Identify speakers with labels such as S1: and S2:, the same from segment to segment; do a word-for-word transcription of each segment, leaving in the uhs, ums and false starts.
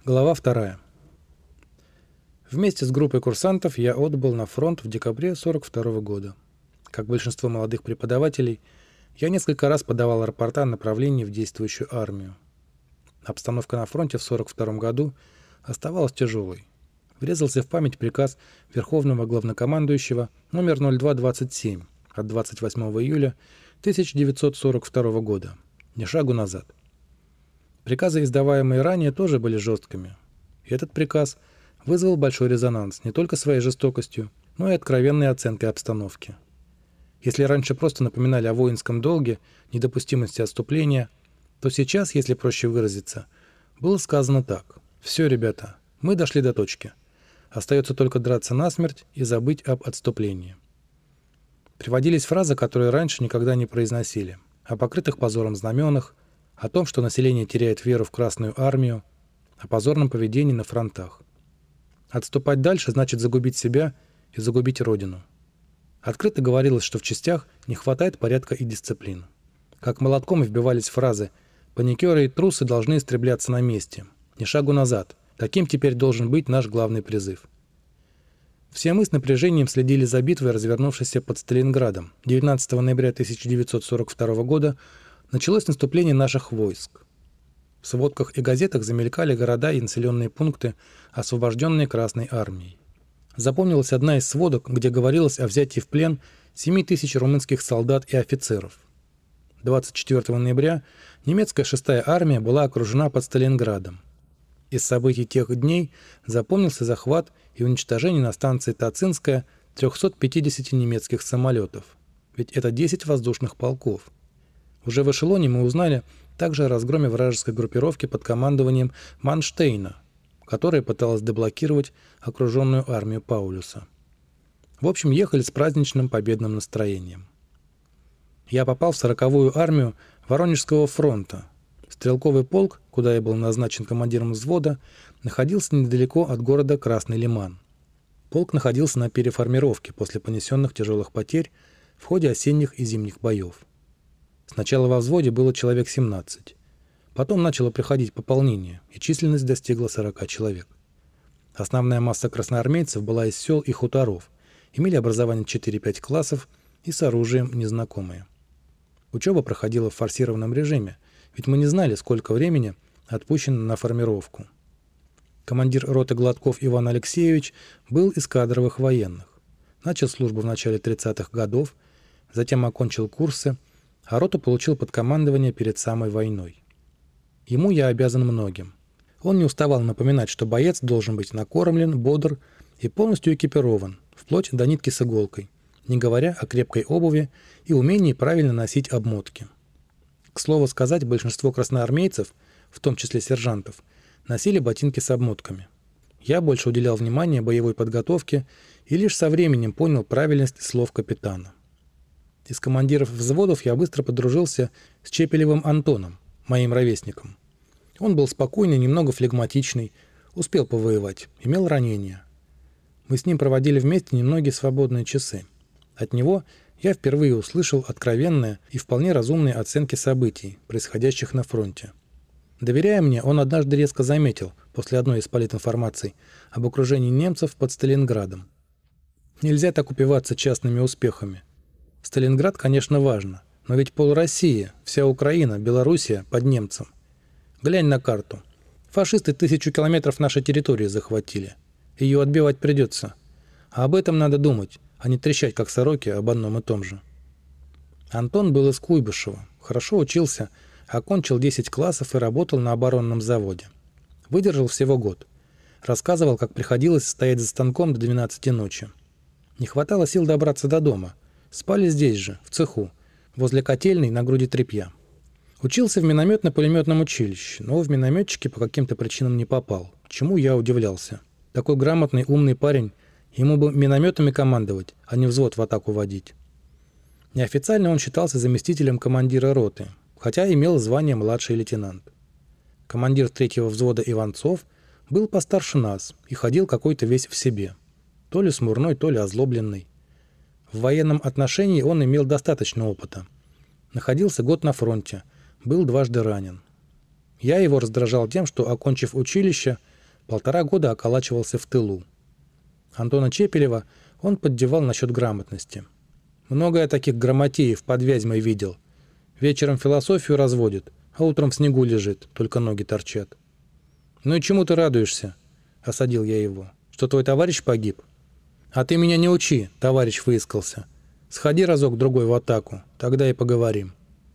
S1: Глава вторая. Вместе с группой курсантов я отбыл на фронт в декабре сорок второго года. Как большинство молодых преподавателей, я несколько раз подавал рапорта о направлении в действующую армию. Обстановка на фронте в сорок втором году оставалась тяжелой. Врезался в память приказ Верховного Главнокомандующего номер ноль два двадцать семь от двадцать восьмого июля тысяча девятьсот сорок второго года. Ни шагу назад. Приказы, издаваемые ранее, тоже были жесткими. И этот приказ вызвал большой резонанс не только своей жестокостью, но и откровенной оценкой обстановки. Если раньше просто напоминали о воинском долге, недопустимости отступления, то сейчас, если проще выразиться, было сказано так: «Все, ребята, мы дошли до точки. Остается только драться насмерть и забыть об отступлении». Приводились фразы, которые раньше никогда не произносили, о покрытых позором знаменах, о том, что население теряет веру в Красную армию, о позорном поведении на фронтах. Отступать дальше значит загубить себя и загубить Родину. Открыто говорилось, что в частях не хватает порядка и дисциплины. Как молотком вбивались фразы: «Паникеры и трусы должны истребляться на месте. Ни шагу назад. Таким теперь должен быть наш главный призыв». Все мы с напряжением следили за битвой, развернувшейся под Сталинградом. девятнадцатого ноября тысяча девятьсот сорок второго года началось наступление наших войск. В сводках и газетах замелькали города и населенные пункты, освобожденные Красной армией. Запомнилась одна из сводок, где говорилось о взятии в плен семи тысяч румынских солдат и офицеров. двадцать четвёртого ноября немецкая шестая армия была окружена под Сталинградом. Из событий тех дней запомнился захват и уничтожение на станции Тацинская трёхсот пятидесяти немецких самолетов. Ведь это десять воздушных полков. Уже в эшелоне мы узнали также о разгроме вражеской группировки под командованием Манштейна, которая пыталась деблокировать окруженную армию Паулюса. В общем, ехали с праздничным победным настроением. Я попал в сороковую армию Воронежского фронта. Стрелковый полк, куда я был назначен командиром взвода, находился недалеко от города Красный Лиман. Полк находился на переформировке после понесенных тяжелых потерь в ходе осенних и зимних боев. Сначала во взводе было человек семнадцать. Потом начало приходить пополнение, и численность достигла сорока человек. Основная масса красноармейцев была из сел и хуторов, имели образование четыре-пять классов и с оружием незнакомые. Учеба проходила в форсированном режиме, ведь мы не знали, сколько времени отпущено на формировку. Командир роты Гладков Иван Алексеевич был из кадровых военных. Начал службу в начале тридцатых годов, затем окончил курсы, а роту получил под командование перед самой войной. Ему я обязан многим. Он не уставал напоминать, что боец должен быть накормлен, бодр и полностью экипирован, вплоть до нитки с иголкой, не говоря о крепкой обуви и умении правильно носить обмотки. К слову сказать, большинство красноармейцев, в том числе сержантов, носили ботинки с обмотками. Я больше уделял внимание боевой подготовке и лишь со временем понял правильность слов капитана. Из командиров взводов я быстро подружился с Чепелевым Антоном, моим ровесником. Он был спокойный, немного флегматичный, успел повоевать, имел ранения. Мы с ним проводили вместе немногие свободные часы. От него я впервые услышал откровенные и вполне разумные оценки событий, происходящих на фронте. Доверяя мне, он однажды резко заметил, после одной из политинформаций, об окружении немцев под Сталинградом. Нельзя так упиваться частными успехами. Сталинград, конечно, важно, но ведь пол России, вся Украина, Белоруссия под немцем. Глянь на карту. Фашисты тысячу километров нашей территории захватили. Ее отбивать придется. А об этом надо думать, а не трещать, как сороки, об одном и том же. Антон был из Куйбышева, хорошо учился, окончил десять классов и работал на оборонном заводе. Выдержал всего год. Рассказывал, как приходилось стоять за станком до двенадцати ночи. Не хватало сил добраться до дома. Спали здесь же, в цеху, возле котельной на груди тряпья. Учился в минометно-пулеметном училище, но в минометчики по каким-то причинам не попал, чему я удивлялся. Такой грамотный, умный парень, ему бы минометами командовать, а не взвод в атаку водить. Неофициально он считался заместителем командира роты, хотя имел звание младший лейтенант. Командир третьего взвода Иванцов был постарше нас и ходил какой-то весь в себе. То ли смурной, то ли озлобленный. В военном отношении он имел достаточно опыта. Находился год на фронте, был дважды ранен. Я его раздражал тем, что, окончив училище, Полтора года околачивался в тылу. Антона Чепелева он поддевал насчет грамотности. Много я таких грамотеев под Вязьмой видел. Вечером философию разводит, а утром в снегу лежит, только ноги торчат. «Ну и чему ты радуешься?» — осадил я его. «Что твой товарищ погиб?» «А ты меня не учи», — товарищ выискался. «Сходи разок-другой в атаку, тогда и поговорим».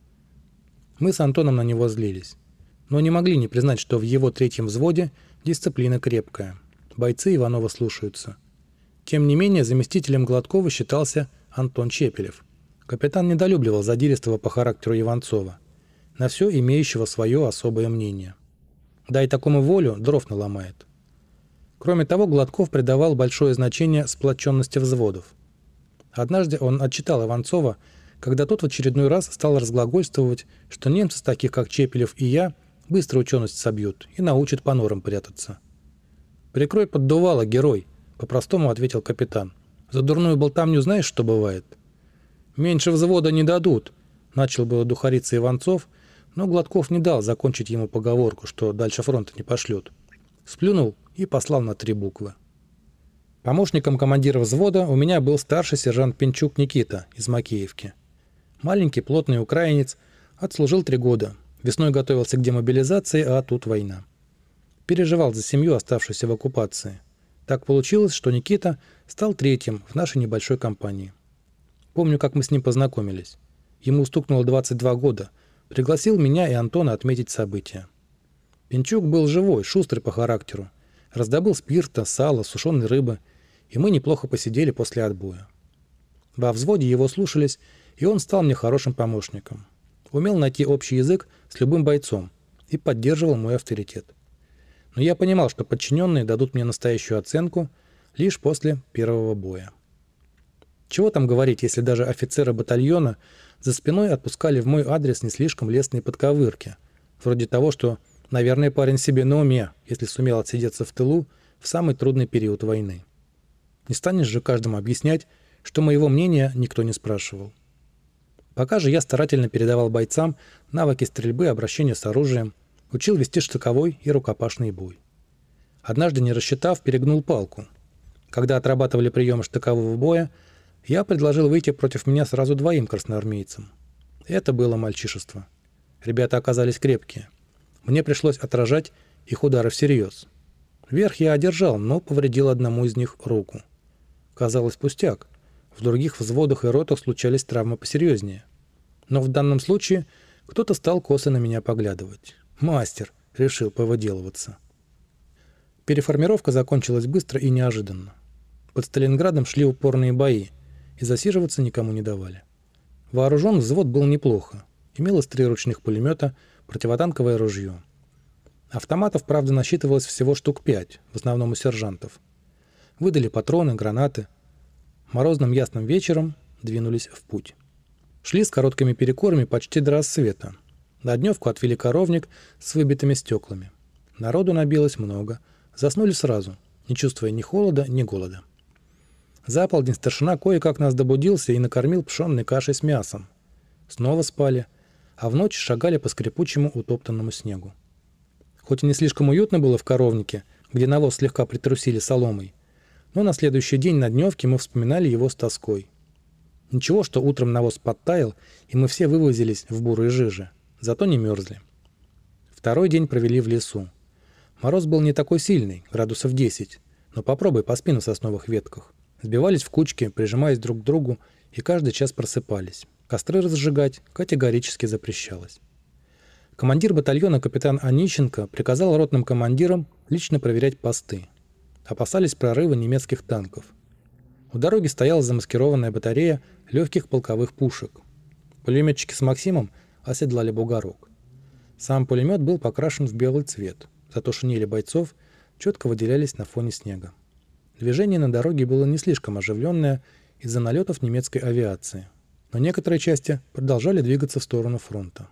S1: Мы с Антоном на него злились, но не могли не признать, что в его третьем взводе дисциплина крепкая. Бойцы Иванова слушаются. Тем не менее, заместителем Гладкова считался Антон Чепелев. Капитан недолюбливал задиристого по характеру Иванцова, на все имеющего свое особое мнение. Дай такому волю, дров наломает. Кроме того, Гладков придавал большое значение сплоченности взводов. Однажды он отчитал Иванцова, когда тот в очередной раз стал разглагольствовать, что немцы, таких как Чепелев и я, быстро ученость собьют и научат по норам прятаться. «Прикрой поддувало, герой», — по-простому ответил капитан. «За дурную болтовню знаешь, что бывает?» «Меньше взвода не дадут», — начал было духариться Иванцов, но Гладков не дал закончить ему поговорку, что дальше фронта не пошлют. Сплюнул и послал на три буквы. Помощником командира взвода у меня был старший сержант Пинчук Никита из Макеевки. Маленький плотный украинец, отслужил три года. Весной готовился к демобилизации, а тут война. Переживал за семью, оставшуюся в оккупации. Так получилось, что Никита стал третьим в нашей небольшой компании. Помню, как мы с ним познакомились. Ему стукнуло двадцать два года. Пригласил меня и Антона отметить события. Пинчук был живой, шустрый по характеру. Раздобыл спирта, сала, сушеной рыбы, и мы неплохо посидели после отбоя. Во взводе его слушались, и он стал мне хорошим помощником. Умел найти общий язык с любым бойцом и поддерживал мой авторитет. Но я понимал, что подчиненные дадут мне настоящую оценку лишь после первого боя. Чего там говорить, если даже офицеры батальона за спиной отпускали в мой адрес не слишком лестные подковырки, вроде того, что, наверное, парень себе на уме, если сумел отсидеться в тылу в самый трудный период войны. Не станешь же каждому объяснять, что моего мнения никто не спрашивал. Пока же я старательно передавал бойцам навыки стрельбы и обращения с оружием, учил вести штыковой и рукопашный бой. Однажды, не рассчитав, перегнул палку. Когда отрабатывали приемы штыкового боя, я предложил выйти против меня сразу двоим красноармейцам. Это было мальчишество. Ребята оказались крепкие. Мне пришлось отражать их удары всерьез. Верх я одержал, но повредил одному из них руку. Казалось, пустяк. В других взводах и ротах случались травмы посерьезнее. Но в данном случае кто-то стал косо на меня поглядывать. «Мастер!» — решил повыделываться. Переформировка закончилась быстро и неожиданно. Под Сталинградом шли упорные бои, и засиживаться никому не давали. Вооружен взвод был неплохо. Имелось три ручных пулемета, противотанковое ружье. Автоматов, правда, насчитывалось всего штук пять, в основном у сержантов. Выдали патроны, гранаты. Морозным ясным вечером двинулись в путь. Шли с короткими перекурами почти до рассвета. На дневку отвели коровник с выбитыми стеклами. Народу набилось много. Заснули сразу, не чувствуя ни холода, ни голода. За полдень старшина кое-как нас добудился и накормил пшенной кашей с мясом. Снова спали, а в ночь шагали по скрипучему утоптанному снегу. Хоть и не слишком уютно было в коровнике, где навоз слегка притрусили соломой, но на следующий день на дневке мы вспоминали его с тоской. Ничего, что утром навоз подтаял, и мы все вывозились в бурые жижи, зато не мерзли. Второй день провели в лесу. Мороз был не такой сильный, градусов десять, но попробуй поспи на сосновых ветках. Сбивались в кучки, прижимаясь друг к другу, и каждый час просыпались. Костры разжигать категорически запрещалось. Командир батальона капитан Онищенко приказал ротным командирам лично проверять посты. Опасались прорыва немецких танков. У дороги стояла замаскированная батарея легких полковых пушек. Пулеметчики с Максимом оседлали бугорок. Сам пулемет был покрашен в белый цвет, зато шинели бойцов четко выделялись на фоне снега. Движение на дороге было не слишком оживленное из-за налетов немецкой авиации, но некоторые части продолжали двигаться в сторону фронта.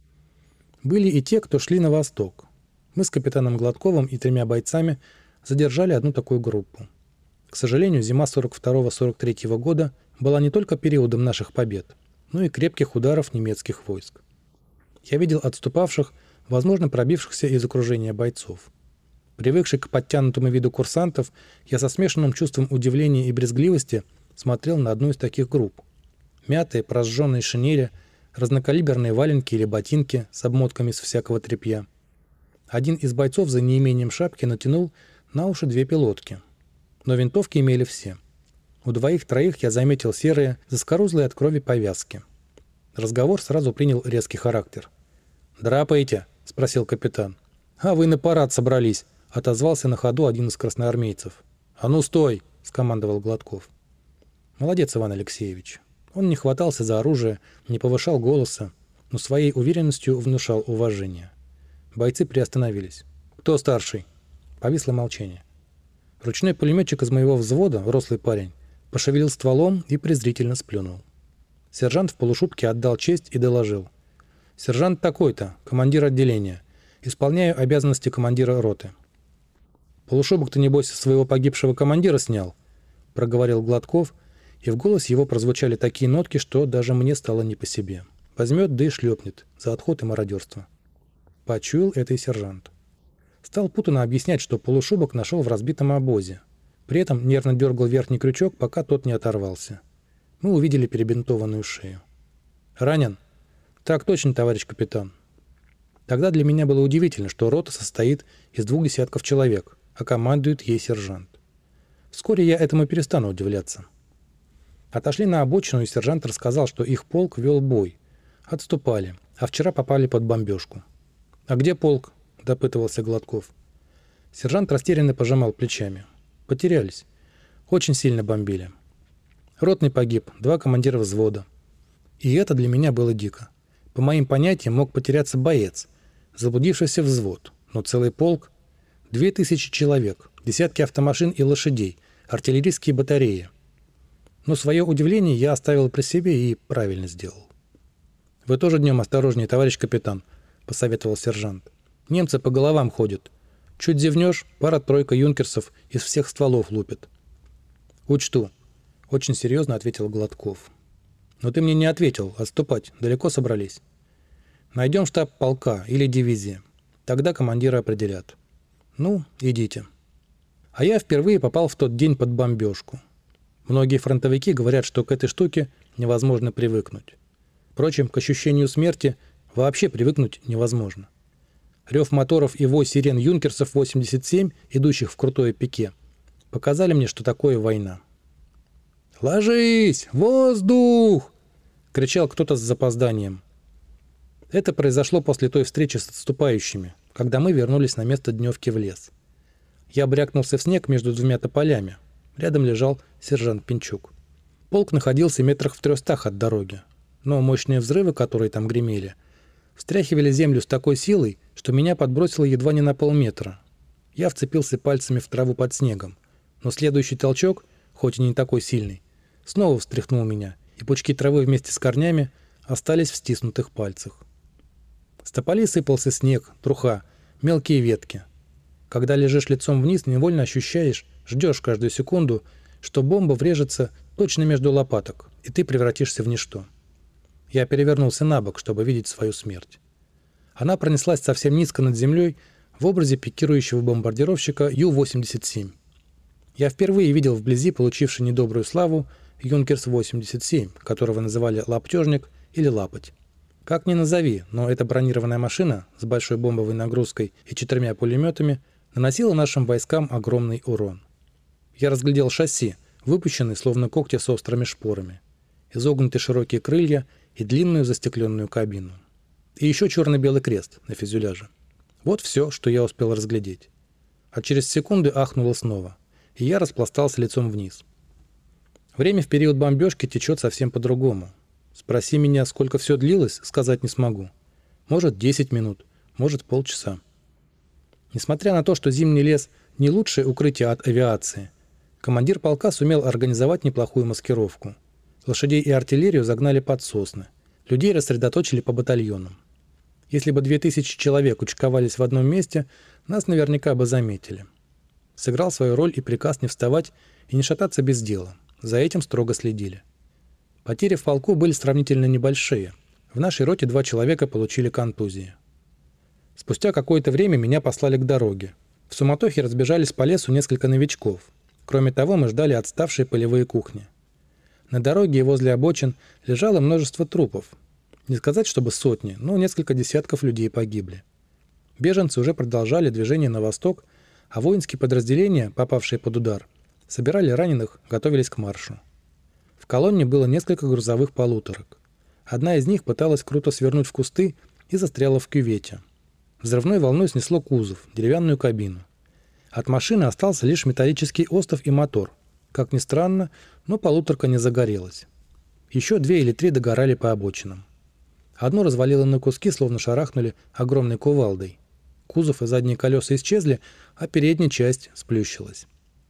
S1: Были и те, кто шли на восток. Мы с капитаном Гладковым и тремя бойцами задержали одну такую группу. К сожалению, зима сорок второго — сорок третьего года была не только периодом наших побед, но и крепких ударов немецких войск. Я видел отступавших, возможно, пробившихся из окружения бойцов. Привыкший к подтянутому виду курсантов, я со смешанным чувством удивления и брезгливости смотрел на одну из таких групп. Мятые, прожженные шинели, разнокалиберные валенки или ботинки с обмотками из всякого тряпья. Один из бойцов за неимением шапки натянул на уши две пилотки. Но винтовки имели все. У двоих-троих я заметил серые, заскорузлые от крови повязки. Разговор сразу принял резкий характер. «Драпаете?» — спросил капитан. «А вы на парад собрались», — отозвался на ходу один из красноармейцев. «А ну стой!» — скомандовал Гладков. Молодец, Иван Алексеевич. Он не хватался за оружие, не повышал голоса, но своей уверенностью внушал уважение. Бойцы приостановились. «Кто старший?» Повисло молчание. Ручной пулеметчик из моего взвода, рослый парень, пошевелил стволом и презрительно сплюнул. Сержант в полушубке отдал честь и доложил. «Сержант такой-то, командир отделения. Исполняю обязанности командира роты». «Полушубок-то, небось, своего погибшего командира снял?» — проговорил Гладков, и в голосе его прозвучали такие нотки, что даже мне стало не по себе. Возьмет, да и шлепнет за отход и мародерство. Почуял это и сержант. Стал путанно объяснять, что полушубок нашел в разбитом обозе. При этом нервно дергал верхний крючок, пока тот не оторвался. Мы увидели перебинтованную шею. «Ранен?» «Так точно, товарищ капитан». Тогда для меня было удивительно, что рота состоит из двух десятков человек, а командует ей сержант. Вскоре я этому перестану удивляться. Отошли на обочину, и сержант рассказал, что их полк вел бой. Отступали, а вчера попали под бомбежку. «А где полк?» — допытывался Гладков. Сержант растерянно пожимал плечами. «Потерялись. Очень сильно бомбили. Ротный погиб, два командира взвода. И это для меня было дико. По моим понятиям мог потеряться боец, заблудившийся взвод, но целый полк — две тысячи человек, десятки автомашин и лошадей, артиллерийские батареи. Но свое удивление я оставил при себе и правильно сделал. «Вы тоже днем осторожнее, товарищ капитан», — посоветовал сержант. «Немцы по головам ходят. Чуть зевнешь, пара-тройка юнкерсов из всех стволов лупят». «Учту», — очень серьезно ответил Гладков. «Но ты мне не ответил. Отступать далеко собрались?» «Найдем штаб полка или дивизии. Тогда командиры определят». «Ну, идите». А я впервые попал в тот день под бомбежку. Многие фронтовики говорят, что к этой штуке невозможно привыкнуть. Впрочем, к ощущению смерти вообще привыкнуть невозможно. Рев моторов и вой сирен юнкерсов восемьдесят семь, идущих в крутое пике, показали мне, что такое война. «Ложись! Воздух!» — кричал кто-то с запозданием. Это произошло после той встречи с отступающими, когда мы вернулись на место дневки в лес. Я брякнулся в снег между двумя тополями. Рядом лежал сержант Пинчук. Полк находился метрах в трехстах от дороги, но мощные взрывы, которые там гремели, встряхивали землю с такой силой, что меня подбросило едва не на полметра. Я вцепился пальцами в траву под снегом, но следующий толчок, хоть и не такой сильный, снова встряхнул меня, и пучки травы вместе с корнями остались в стиснутых пальцах. С тополей сыпался снег, труха, мелкие ветки. Когда лежишь лицом вниз, невольно ощущаешь, ждешь каждую секунду, что бомба врежется точно между лопаток, и ты превратишься в ничто. Я перевернулся на бок, чтобы видеть свою смерть. Она пронеслась совсем низко над землей в образе пикирующего бомбардировщика Ю восемьдесят семь. Я впервые видел вблизи получивший недобрую славу Юнкерс восемьдесят семь, которого называли «лаптежник» или «лапоть». Как ни назови, но эта бронированная машина с большой бомбовой нагрузкой и четырьмя пулеметами наносила нашим войскам огромный урон. Я разглядел шасси, выпущенные словно когти с острыми шпорами, изогнутые широкие крылья и длинную застекленную кабину. И еще черно-белый крест на фюзеляже. Вот все, что я успел разглядеть. А через секунды ахнуло снова, и я распластался лицом вниз. Время в период бомбежки течет совсем по-другому. Спроси меня, сколько все длилось, сказать не смогу. Может, десять минут, может, полчаса. Несмотря на то, что зимний лес не лучшее укрытие от авиации, командир полка сумел организовать неплохую маскировку. Лошадей и артиллерию загнали под сосны. Людей рассредоточили по батальонам. Если бы две тысячи человек учковались в одном месте, нас наверняка бы заметили. Сыграл свою роль и приказ не вставать и не шататься без дела. За этим строго следили. Потери в полку были сравнительно небольшие. В нашей роте два человека получили контузии. Спустя какое-то время меня послали к дороге. В суматохе разбежались по лесу несколько новичков. Кроме того, мы ждали отставшие полевые кухни. На дороге и возле обочин лежало множество трупов. Не сказать, чтобы сотни, но несколько десятков людей погибли. Беженцы уже продолжали движение на восток, а воинские подразделения, попавшие под удар, собирали раненых, готовились к маршу. В колонне было несколько грузовых полуторок. Одна из них пыталась круто свернуть в кусты и застряла в кювете. Взрывной волной снесло кузов, деревянную кабину. От машины остался лишь металлический остов и мотор. Как ни странно, но полуторка не загорелась. Еще две или три догорали по обочинам. Одно развалило на куски, словно шарахнули огромной кувалдой. Кузов и задние колеса исчезли, а передняя часть сплющилась.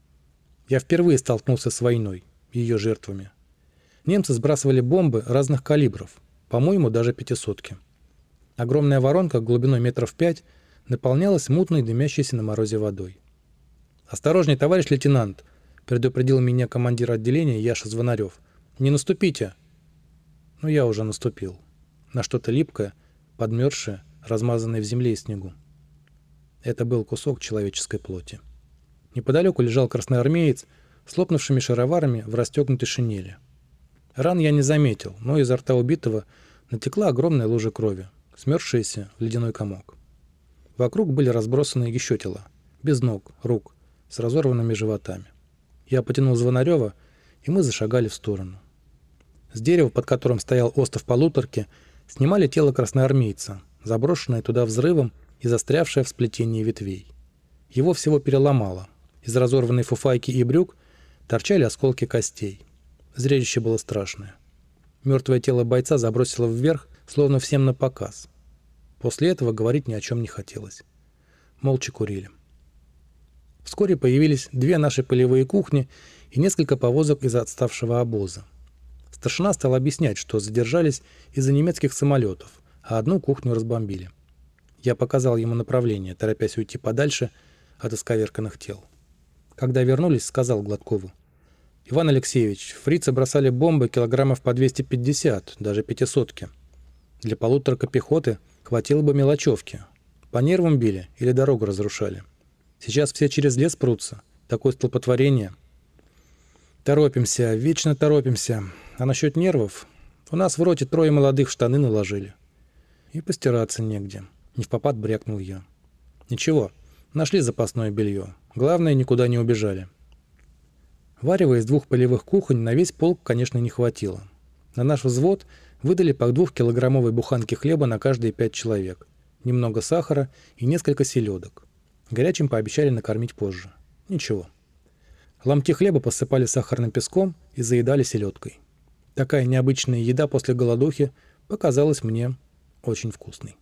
S1: Я впервые столкнулся с войной, ее жертвами. Немцы сбрасывали бомбы разных калибров, по-моему, даже пятисотки. Огромная воронка глубиной метров пять наполнялась мутной, дымящейся на морозе водой. «Осторожней, товарищ лейтенант!» — предупредил меня командир отделения Яша Звонарев. «Не наступите!» Но я уже наступил. На что-то липкое, подмерзшее, размазанное в земле и снегу. Это был кусок человеческой плоти. Неподалеку лежал красноармеец с лопнувшими шароварами в расстегнутой шинели. Ран я не заметил, но изо рта убитого натекла огромная лужа крови, смерзшаяся в ледяной комок. Вокруг были разбросаны еще тела, без ног, рук, с разорванными животами. Я потянул Звонарева, и мы зашагали в сторону. С дерева, под которым стоял остов полуторки, снимали тело красноармейца, заброшенное туда взрывом и застрявшее в сплетении ветвей. Его всего переломало. Из разорванной фуфайки и брюк торчали осколки костей. Зрелище было страшное. Мертвое тело бойца забросило вверх, словно всем на показ. После этого говорить ни о чем не хотелось. Молча курили. Вскоре появились две наши полевые кухни и несколько повозок из отставшего обоза. Старшина стал объяснять, что задержались из-за немецких самолетов, а одну кухню разбомбили. Я показал ему направление, торопясь уйти подальше от исковерканных тел. Когда вернулись, сказал Гладкову: «Иван Алексеевич, фрицы бросали бомбы килограммов по двести пятьдесят, даже пятисотки. Для полуторка пехоты хватило бы мелочевки. По нервам били или дорогу разрушали. Сейчас все через лес прутся. Такое столпотворение. Торопимся, вечно торопимся. А насчет нервов? У нас в роте трое молодых в штаны наложили. И постираться негде». Невпопад брякнул я. «Ничего, нашли запасное белье. Главное, никуда не убежали». Варева из двух полевых кухонь на весь полк, конечно, не хватило. На наш взвод выдали по двухкилограммовой буханке хлеба на каждые пять человек, немного сахара и несколько селедок. Горячим пообещали накормить позже. Ничего. Ломти хлеба посыпали сахарным песком и заедали селедкой. Такая необычная еда после голодухи показалась мне очень вкусной.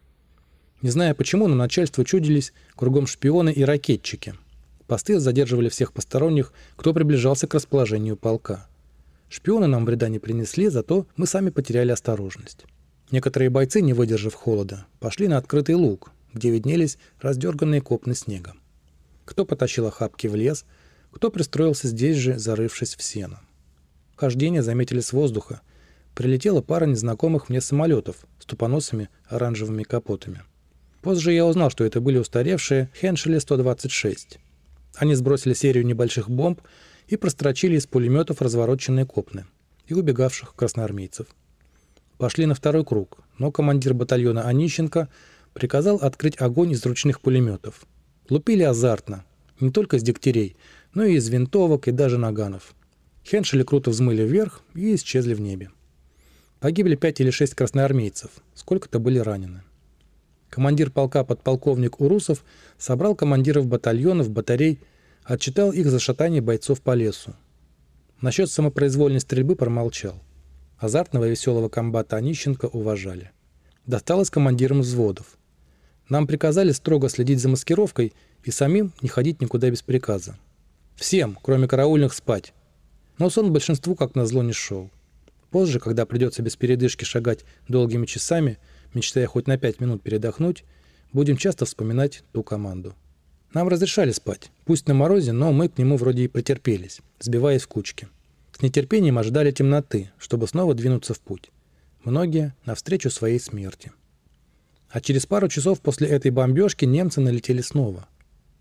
S1: Не знаю почему, но начальству чудились кругом шпионы и ракетчики. Посты задерживали всех посторонних, кто приближался к расположению полка. Шпионы нам вреда не принесли, зато мы сами потеряли осторожность. Некоторые бойцы, не выдержав холода, пошли на открытый луг, где виднелись раздерганные копны снега. Кто потащил охапки в лес, кто пристроился здесь же, зарывшись в сено. Хождение заметили с воздуха. Прилетела пара незнакомых мне самолетов с тупоносыми оранжевыми капотами. Позже я узнал, что это были устаревшие Хеншели сто двадцать шесть. Они сбросили серию небольших бомб и прострочили из пулеметов развороченные копны и убегавших красноармейцев. Пошли на второй круг, но командир батальона Онищенко приказал открыть огонь из ручных пулеметов. Лупили азартно, не только с дегтярей, но и из винтовок и даже наганов. Хеншели круто взмыли вверх и исчезли в небе. Погибли пять или шесть красноармейцев, сколько-то были ранены. Командир полка подполковник Урусов собрал командиров батальонов, батарей, отчитал их за шатание бойцов по лесу. Насчет самопроизвольной стрельбы промолчал. Азартного и веселого комбата Онищенко уважали. Досталось командирам взводов. Нам приказали строго следить за маскировкой и самим не ходить никуда без приказа. Всем, кроме караульных, спать. Но сон большинству как назло не шел. Позже, когда придется без передышки шагать долгими часами, мечтая хоть на пять минут передохнуть, будем часто вспоминать ту команду. Нам разрешали спать, пусть на морозе, но мы к нему вроде и претерпелись, сбиваясь в кучки. С нетерпением ожидали темноты, чтобы снова двинуться в путь. Многие навстречу своей смерти. А через пару часов после этой бомбежки немцы налетели снова.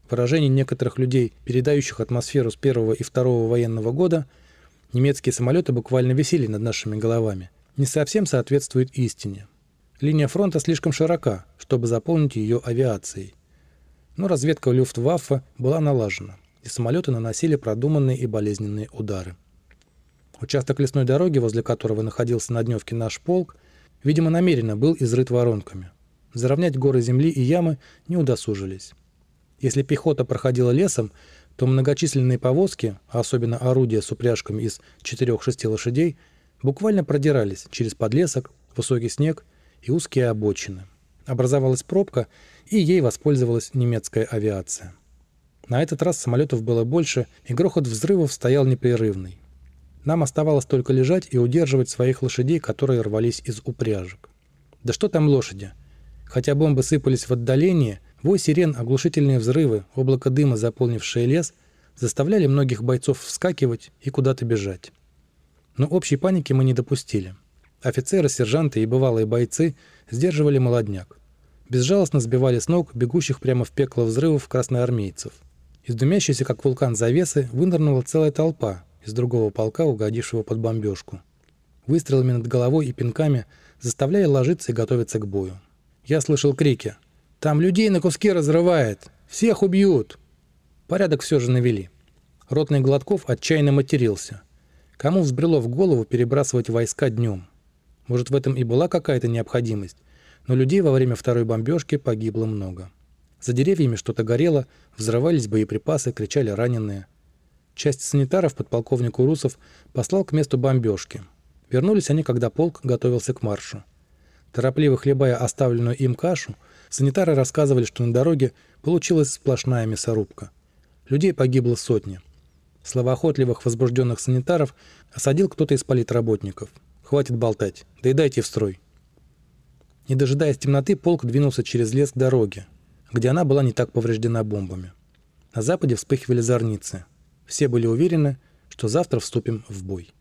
S1: выражений некоторых людей, передающих атмосферу с первого и второго военного года, немецкие самолеты буквально висели над нашими головами, не совсем соответствует истине. Линия фронта слишком широка, чтобы заполнить ее авиацией. Но разведка Люфтваффе была налажена, и самолеты наносили продуманные и болезненные удары. Участок лесной дороги, возле которого находился на дневке наш полк, видимо, намеренно был изрыт воронками. Заровнять горы земли и ямы не удосужились. Если пехота проходила лесом, то многочисленные повозки, а особенно орудия с упряжками из четырёх-шести лошадей, буквально продирались через подлесок, высокий снег и узкие обочины. Образовалась пробка, и ей воспользовалась немецкая авиация. На этот раз самолетов было больше, и грохот взрывов стоял непрерывный. Нам оставалось только лежать и удерживать своих лошадей, которые рвались из упряжек. Да что там лошади? Хотя бомбы сыпались в отдалении, вой сирен, оглушительные взрывы, облако дыма, заполнившее лес, заставляли многих бойцов вскакивать и куда-то бежать. Но общей паники мы не допустили. Офицеры, сержанты и бывалые бойцы сдерживали молодняк. Безжалостно сбивали с ног бегущих прямо в пекло взрывов красноармейцев. Из дымящейся, как вулкан, завесы вынырнула целая толпа из другого полка, угодившего под бомбежку. Выстрелами над головой и пинками заставляя ложиться и готовиться к бою. Я слышал крики: «Там людей на куски разрывает! Всех убьют!» Порядок все же навели. Ротный Гладков отчаянно матерился. Кому взбрело в голову перебрасывать войска днем? Может, в этом и была какая-то необходимость, но людей во время второй бомбежки погибло много. За деревьями что-то горело, взрывались боеприпасы, кричали раненые. Часть санитаров подполковник Урусов послал к месту бомбежки. Вернулись они, когда полк готовился к маршу. Торопливо хлебая оставленную им кашу, санитары рассказывали, что на дороге получилась сплошная мясорубка. Людей погибло сотни. Словоохотливых возбужденных санитаров осадил кто-то из политработников. «Хватит болтать, доедайте в строй». Не дожидаясь темноты, полк двинулся через лес к дороге, где она была не так повреждена бомбами. На западе вспыхивали зорницы. Все были уверены, что завтра вступим в бой.